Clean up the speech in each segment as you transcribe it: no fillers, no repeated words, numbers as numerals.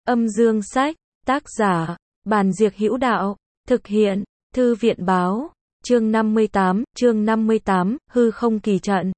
Âm dương sách, tác giả, Bàn Diệc Hữu Đạo, thực hiện, Thư viện báo, chương 58, hư không kỳ trận.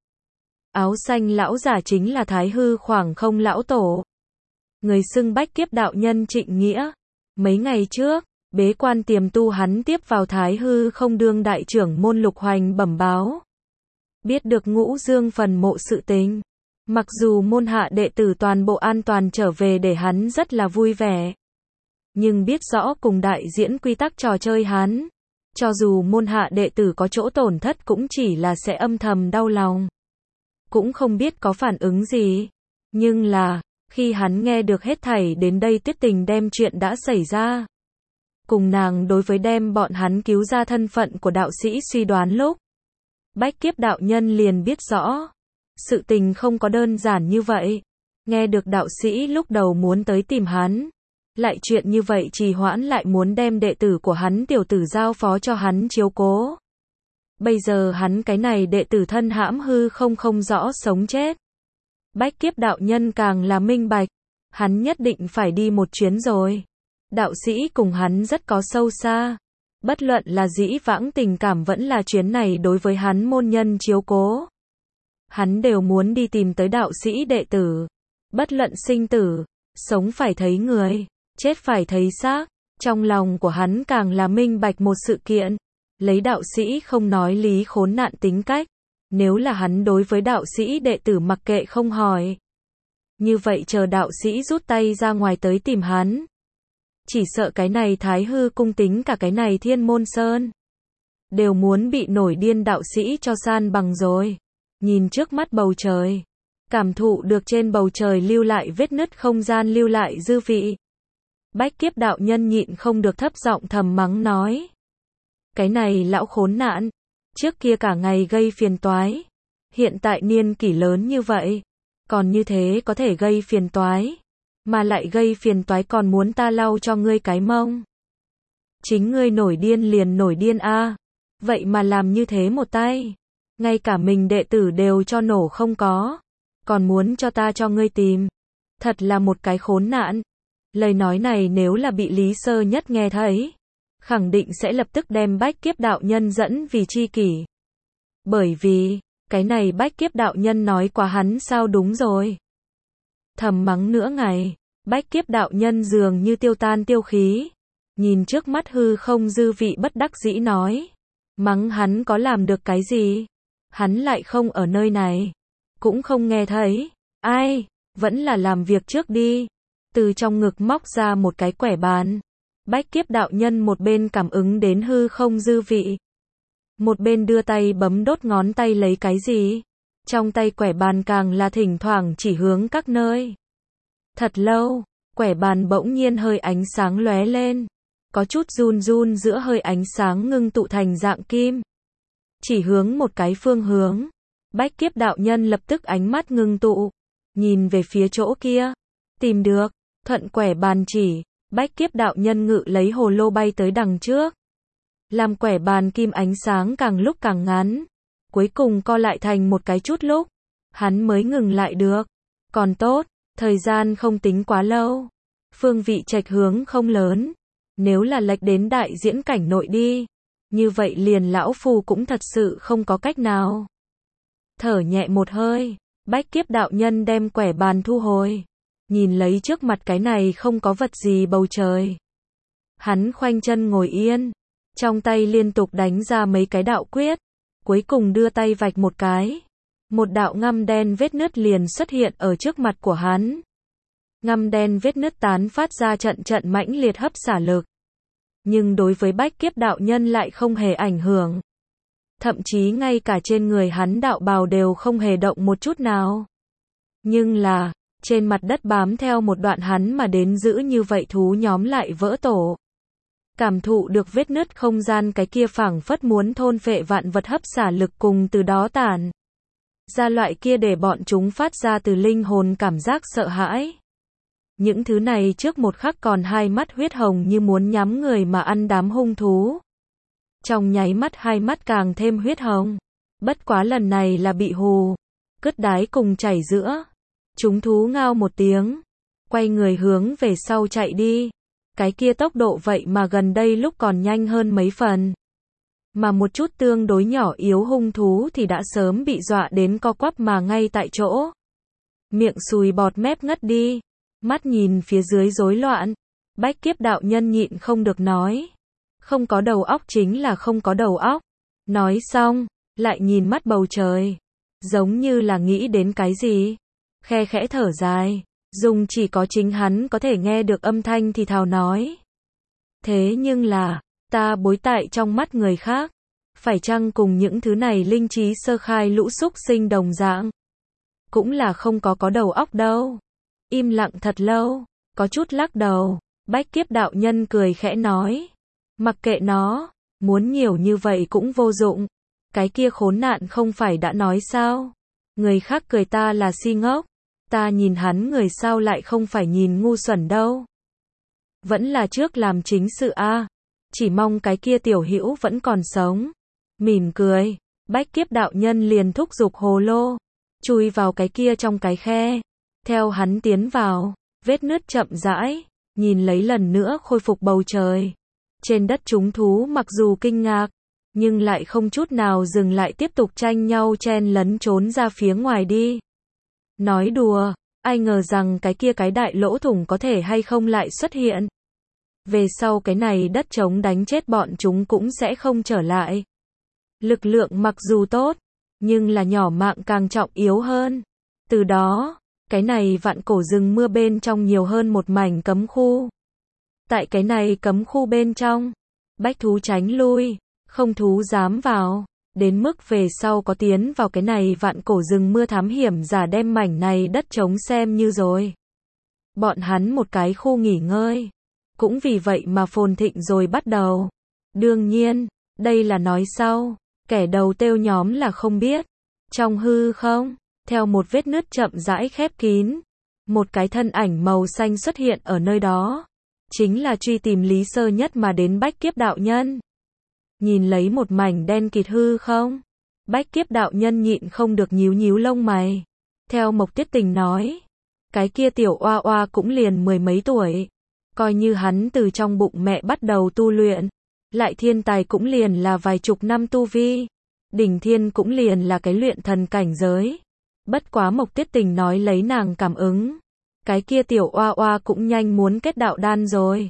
Áo xanh lão giả chính là Thái Hư Khoảng Không lão tổ. Người xưng Bách Kiếp đạo nhân Trịnh Nghĩa. Mấy ngày trước, bế quan tiềm tu hắn tiếp vào Thái Hư Không đương đại trưởng môn Lục Hoành bẩm báo. Biết được Ngũ Dương phần mộ sự tình. Mặc dù môn hạ đệ tử toàn bộ an toàn trở về để hắn rất là vui vẻ. Nhưng biết rõ cùng đại diễn quy tắc trò chơi hắn. Cho dù môn hạ đệ tử có chỗ tổn thất cũng chỉ là sẽ âm thầm đau lòng. Cũng không biết có phản ứng gì. Nhưng là, khi hắn nghe được hết thảy đến đây Tuyết Tình đem chuyện đã xảy ra. Cùng nàng đối với đem bọn hắn cứu ra thân phận của đạo sĩ suy đoán lúc. Bách Kiếp đạo nhân liền biết rõ. Sự tình không có đơn giản như vậy. Nghe được đạo sĩ lúc đầu muốn tới tìm hắn. Lại chuyện như vậy trì hoãn lại muốn đem đệ tử của hắn tiểu tử giao phó cho hắn chiếu cố. Bây giờ hắn cái này đệ tử thân hãm hư không rõ sống chết. Bách Kiếp đạo nhân càng là minh bạch. Hắn nhất định phải đi một chuyến rồi. Đạo sĩ cùng hắn rất có sâu xa. Bất luận là dĩ vãng tình cảm vẫn là chuyến này đối với hắn môn nhân chiếu cố. Hắn đều muốn đi tìm tới đạo sĩ đệ tử. Bất luận sinh tử, sống phải thấy người, chết phải thấy xác. Trong lòng của hắn càng là minh bạch một sự kiện. Lấy đạo sĩ không nói lý khốn nạn tính cách. Nếu là hắn đối với đạo sĩ đệ tử mặc kệ không hỏi. Như vậy chờ đạo sĩ rút tay ra ngoài tới tìm hắn. Chỉ sợ cái này Thái Hư cung tính cả cái này Thiên Môn Sơn. Đều muốn bị nổi điên đạo sĩ cho san bằng rồi. Nhìn trước mắt bầu trời. Cảm thụ được trên bầu trời lưu lại vết nứt không gian lưu lại dư vị. Bách Kiếp đạo nhân nhịn không được thấp giọng thầm mắng nói. Cái này lão khốn nạn. Trước kia cả ngày gây phiền toái. Hiện tại niên kỷ lớn như vậy. Còn như thế có thể gây phiền toái. Mà lại gây phiền toái còn muốn ta lau cho ngươi cái mông. Chính ngươi nổi điên liền nổi điên a. Vậy mà làm như thế một tay. Ngay cả mình đệ tử đều cho nổ không có. Còn muốn cho ta cho ngươi tìm. Thật là một cái khốn nạn. Lời nói này nếu là bị Lý Sơ Nhất nghe thấy. Khẳng định sẽ lập tức đem Bách Kiếp đạo nhân dẫn vì tri kỷ. Bởi vì, cái này Bách Kiếp đạo nhân nói quá hắn sao đúng rồi. Thầm mắng nửa ngày, Bách Kiếp đạo nhân dường như tiêu tan tiêu khí. Nhìn trước mắt hư không dư vị bất đắc dĩ nói. Mắng hắn có làm được cái gì? Hắn lại không ở nơi này. Cũng không nghe thấy. Ai? Vẫn là làm việc trước đi. Từ trong ngực móc ra một cái quẻ bàn. Bách Kiếp đạo nhân một bên cảm ứng đến hư không dư vị. Một bên đưa tay bấm đốt ngón tay lấy cái gì. Trong tay quẻ bàn càng là thỉnh thoảng chỉ hướng các nơi. Thật lâu, quẻ bàn bỗng nhiên hơi ánh sáng lóe lên. Có chút run run giữa hơi ánh sáng ngưng tụ thành dạng kim. Chỉ hướng một cái phương hướng. Bách Kiếp đạo nhân lập tức ánh mắt ngưng tụ. Nhìn về phía chỗ kia. Tìm được. Thuận quẻ bàn chỉ. Bách Kiếp đạo nhân ngự lấy hồ lô bay tới đằng trước. Làm quẻ bàn kim ánh sáng càng lúc càng ngắn. Cuối cùng co lại thành một cái chút lúc. Hắn mới ngừng lại được. Còn tốt. Thời gian không tính quá lâu. Phương vị chệch hướng không lớn. Nếu là lệch đến đại diễn cảnh nội đi. Như vậy liền lão phù cũng thật sự không có cách nào. Thở nhẹ một hơi. Bách Kiếp đạo nhân đem quẻ bàn thu hồi. Nhìn lấy trước mặt cái này không có vật gì bầu trời. Hắn khoanh chân ngồi yên. Trong tay liên tục đánh ra mấy cái đạo quyết. Cuối cùng đưa tay vạch một cái. Một đạo ngăm đen vết nứt liền xuất hiện ở trước mặt của hắn. Ngăm đen vết nứt tán phát ra trận trận mãnh liệt hấp xả lực. Nhưng đối với Bách Kiếp đạo nhân lại không hề ảnh hưởng. Thậm chí ngay cả trên người hắn đạo bào đều không hề động một chút nào. Nhưng là, trên mặt đất bám theo một đoạn hắn mà đến giữ như vậy thú nhóm lại vỡ tổ. Cảm thụ được vết nứt không gian cái kia phảng phất muốn thôn phệ vạn vật hấp xả lực cùng từ đó tản. Ra loại kia để bọn chúng phát ra từ linh hồn cảm giác sợ hãi. Những thứ này trước một khắc còn hai mắt huyết hồng như muốn nhắm người mà ăn đám hung thú. Trong nháy mắt hai mắt càng thêm huyết hồng. Bất quá lần này là bị hù. Cứt đái cùng chảy giữa. Chúng thú ngao một tiếng. quay người hướng về sau chạy đi. Cái kia tốc độ vậy mà gần đây lúc còn nhanh hơn mấy phần. Mà một chút tương đối nhỏ yếu hung thú thì đã sớm bị dọa đến co quắp mà ngay tại chỗ. Miệng sùi bọt mép ngất đi, mắt nhìn phía dưới rối loạn. Bách Kiếp đạo nhân nhịn không được nói. Không có đầu óc chính là không có đầu óc. Nói xong, lại nhìn mắt bầu trời. Giống như là nghĩ đến cái gì. Khe khẽ thở dài. Dùng chỉ có chính hắn có thể nghe được âm thanh thì thào nói. Thế nhưng là, ta bối tại trong mắt người khác. Phải chăng cùng những thứ này linh trí sơ khai lũ súc sinh đồng dạng? Cũng là không có đầu óc đâu. Im lặng thật lâu, có chút lắc đầu. Bách Kiếp đạo nhân cười khẽ nói. Mặc kệ nó, muốn nhiều như vậy cũng vô dụng. Cái kia khốn nạn không phải đã nói sao? Người khác cười ta là si ngốc. Ta nhìn hắn người sao lại không phải nhìn ngu xuẩn đâu. Vẫn là trước làm chính sự a. Chỉ mong cái kia tiểu hữu vẫn còn sống. Mỉm cười, Bách Kiếp đạo nhân liền thúc giục hồ lô, chui vào cái kia trong cái khe. Theo hắn tiến vào, vết nứt chậm rãi, nhìn lấy lần nữa khôi phục bầu trời. Trên đất chúng thú mặc dù kinh ngạc, nhưng lại không chút nào dừng lại tiếp tục tranh nhau chen lấn trốn ra phía ngoài đi. Nói đùa, ai ngờ rằng cái kia cái đại lỗ thủng có thể hay không lại xuất hiện. Về sau cái này đất trống đánh chết bọn chúng cũng sẽ không trở lại. Lực lượng mặc dù tốt, nhưng là nhỏ mạng càng trọng yếu hơn. Từ đó, cái này vạn cổ rừng mưa bên trong nhiều hơn một mảnh cấm khu. Tại cái này cấm khu bên trong, bách thú tránh lui, không thú dám vào. Đến mức về sau có tiến vào cái này vạn cổ rừng mưa thám hiểm giả đem mảnh này đất trống xem như rồi. Bọn hắn một cái khu nghỉ ngơi. Cũng vì vậy mà phồn thịnh rồi bắt đầu. Đương nhiên, đây là nói sau. Kẻ đầu têu nhóm là không biết. Trong hư không, theo một vết nứt chậm rãi khép kín. Một cái thân ảnh màu xanh xuất hiện ở nơi đó. Chính là truy tìm Lý Sơ Nhất mà đến Bách Kiếp đạo nhân. Nhìn lấy một mảnh đen kịt hư không? Bách Kiếp đạo nhân nhịn không được nhíu nhíu lông mày. Theo Mộc Tiết Tình nói, cái kia tiểu oa oa cũng liền mười mấy tuổi. Coi như hắn từ trong bụng mẹ bắt đầu tu luyện, lại thiên tài cũng liền là vài chục năm tu vi. Đỉnh thiên cũng liền là cái luyện thần cảnh giới. Bất quá Mộc Tiết Tình nói lấy nàng cảm ứng. Cái kia tiểu oa oa cũng nhanh muốn kết đạo đan rồi.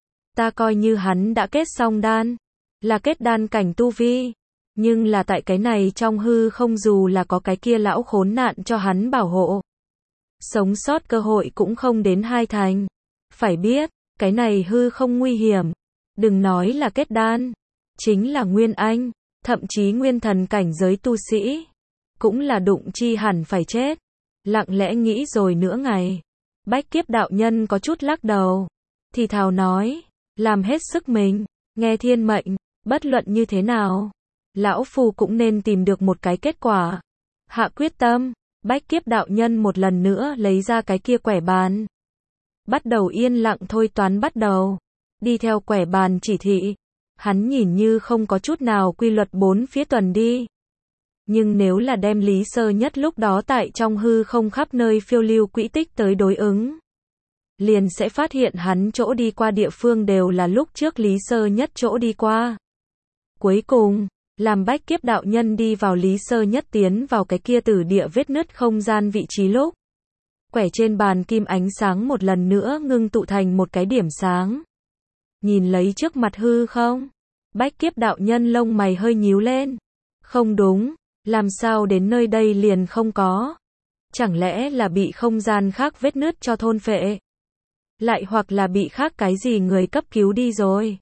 Ta coi như hắn đã kết xong đan. Là kết đan cảnh tu vi. Nhưng là tại cái này trong hư không dù là có cái kia lão khốn nạn cho hắn bảo hộ. Sống sót cơ hội cũng không đến hai thành. Phải biết, cái này hư không nguy hiểm. Đừng nói là kết đan. Chính là nguyên anh, thậm chí nguyên thần cảnh giới tu sĩ. Cũng là đụng chi hẳn phải chết. Lặng lẽ nghĩ rồi nửa ngày. Bách Kiếp đạo nhân có chút lắc đầu. Thì thào nói, làm hết sức mình, nghe thiên mệnh. Bất luận như thế nào, lão phu cũng nên tìm được một cái kết quả. Hạ quyết tâm, Bách Kiếp đạo nhân một lần nữa lấy ra cái kia quẻ bàn. Bắt đầu yên lặng thôi toán bắt đầu. Đi theo quẻ bàn chỉ thị. Hắn nhìn như không có chút nào quy luật bốn phía tuần đi. Nhưng nếu là đem Lý Sơ Nhất lúc đó tại trong hư không khắp nơi phiêu lưu quỹ tích tới đối ứng. Liền sẽ phát hiện hắn chỗ đi qua địa phương đều là lúc trước Lý Sơ Nhất chỗ đi qua. Cuối cùng, làm Bách Kiếp đạo nhân đi vào Lý Sơ Nhất tiến vào cái kia tử địa vết nứt không gian vị trí lúc. Quẻ trên bàn kim ánh sáng một lần nữa ngưng tụ thành một cái điểm sáng. Nhìn lấy trước mặt hư không? Bách Kiếp đạo nhân lông mày hơi nhíu lên. Không đúng, làm sao đến nơi đây liền không có? Chẳng lẽ là bị không gian khác vết nứt cho thôn phệ? Lại hoặc là bị khác cái gì người cấp cứu đi rồi?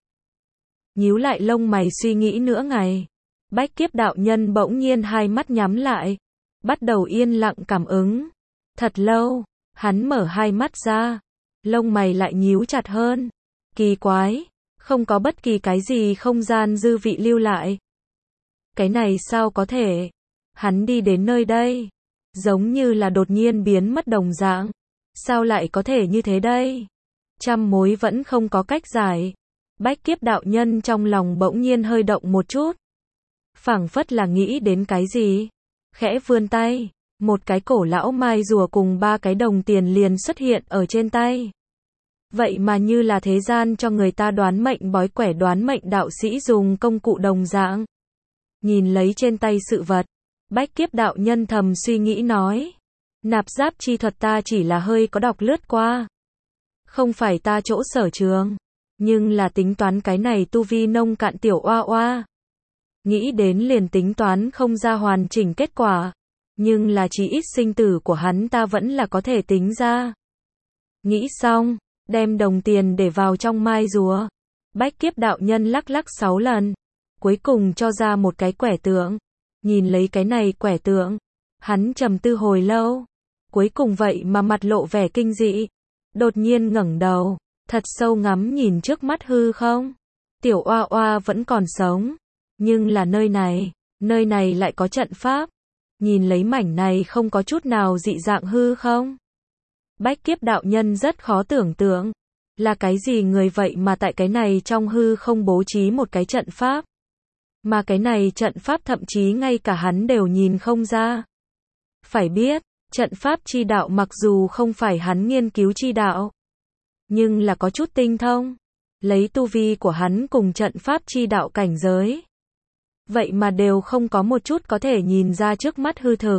Nhíu lại lông mày suy nghĩ nửa ngày. Bách Kiếp đạo nhân bỗng nhiên hai mắt nhắm lại. Bắt đầu yên lặng cảm ứng. Thật lâu, hắn mở hai mắt ra. Lông mày lại nhíu chặt hơn. Kỳ quái, không có bất kỳ cái gì không gian dư vị lưu lại. Cái này sao có thể? Hắn đi đến nơi đây. Giống như là đột nhiên biến mất đồng dạng. Sao lại có thể như thế đây? Trăm mối vẫn không có cách giải. Bách Kiếp đạo nhân trong lòng bỗng nhiên hơi động một chút. Phảng phất là nghĩ đến cái gì. Khẽ vươn tay. một cái cổ lão mai rùa cùng 3 cái đồng tiền liền xuất hiện ở trên tay. Vậy mà như là thế gian cho người ta đoán mệnh bói quẻ đoán mệnh đạo sĩ dùng công cụ đồng dạng. Nhìn lấy trên tay sự vật, Bách Kiếp đạo nhân thầm suy nghĩ nói. Nạp giáp chi thuật ta chỉ là hơi có đọc lướt qua. Không phải ta chỗ sở trường. Nhưng là tính toán cái này tu vi nông cạn tiểu oa oa. Nghĩ đến liền tính toán không ra hoàn chỉnh kết quả. Nhưng là chí ít sinh tử của hắn ta vẫn là có thể tính ra. Nghĩ xong, đem đồng tiền để vào trong mai rùa. Bách Kiếp đạo nhân lắc lắc 6 lần. Cuối cùng cho ra một cái quẻ tượng. Nhìn lấy cái này quẻ tượng. Hắn trầm tư hồi lâu. Cuối cùng vậy mà mặt lộ vẻ kinh dị. Đột nhiên ngẩng đầu. Thật sâu ngắm nhìn trước mắt hư không. Tiểu oa oa vẫn còn sống. Nhưng là nơi này lại có trận pháp. Nhìn lấy mảnh này không có chút nào dị dạng hư không. Bách Kiếp đạo nhân rất khó tưởng tượng. Là cái gì người vậy mà tại cái này trong hư không bố trí một cái trận pháp. Mà cái này trận pháp thậm chí ngay cả hắn đều nhìn không ra. Phải biết, trận pháp chi đạo mặc dù không phải hắn nghiên cứu chi đạo. Nhưng là có chút tinh thông. Lấy tu vi của hắn cùng trận pháp chi đạo cảnh giới. Vậy mà đều không có một chút có thể nhìn ra trước mắt hư thực.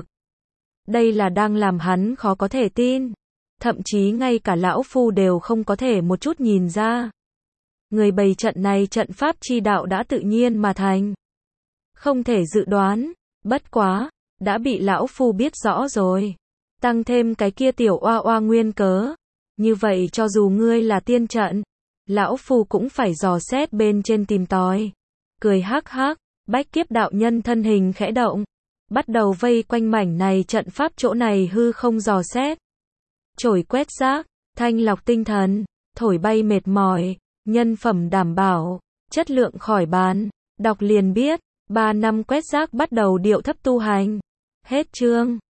Đây là đang làm hắn khó có thể tin. Thậm chí ngay cả lão phu đều không có thể một chút nhìn ra. Người bày trận này trận pháp chi đạo đã tự nhiên mà thành. Không thể dự đoán. Bất quá, đã bị lão phu biết rõ rồi. Tăng thêm cái kia tiểu oa oa nguyên cớ. Như vậy cho dù ngươi là tiên trận, lão phu cũng phải dò xét bên trên tìm tòi. Cười hắc hắc, Bách Kiếp đạo nhân thân hình khẽ động. Bắt đầu vây quanh mảnh này trận pháp chỗ này hư không dò xét. Chổi quét rác, thanh lọc tinh thần, thổi bay mệt mỏi, nhân phẩm đảm bảo, chất lượng khỏi bàn. Đọc liền biết, 3 năm quét rác bắt đầu điệu thấp tu hành. Hết chương.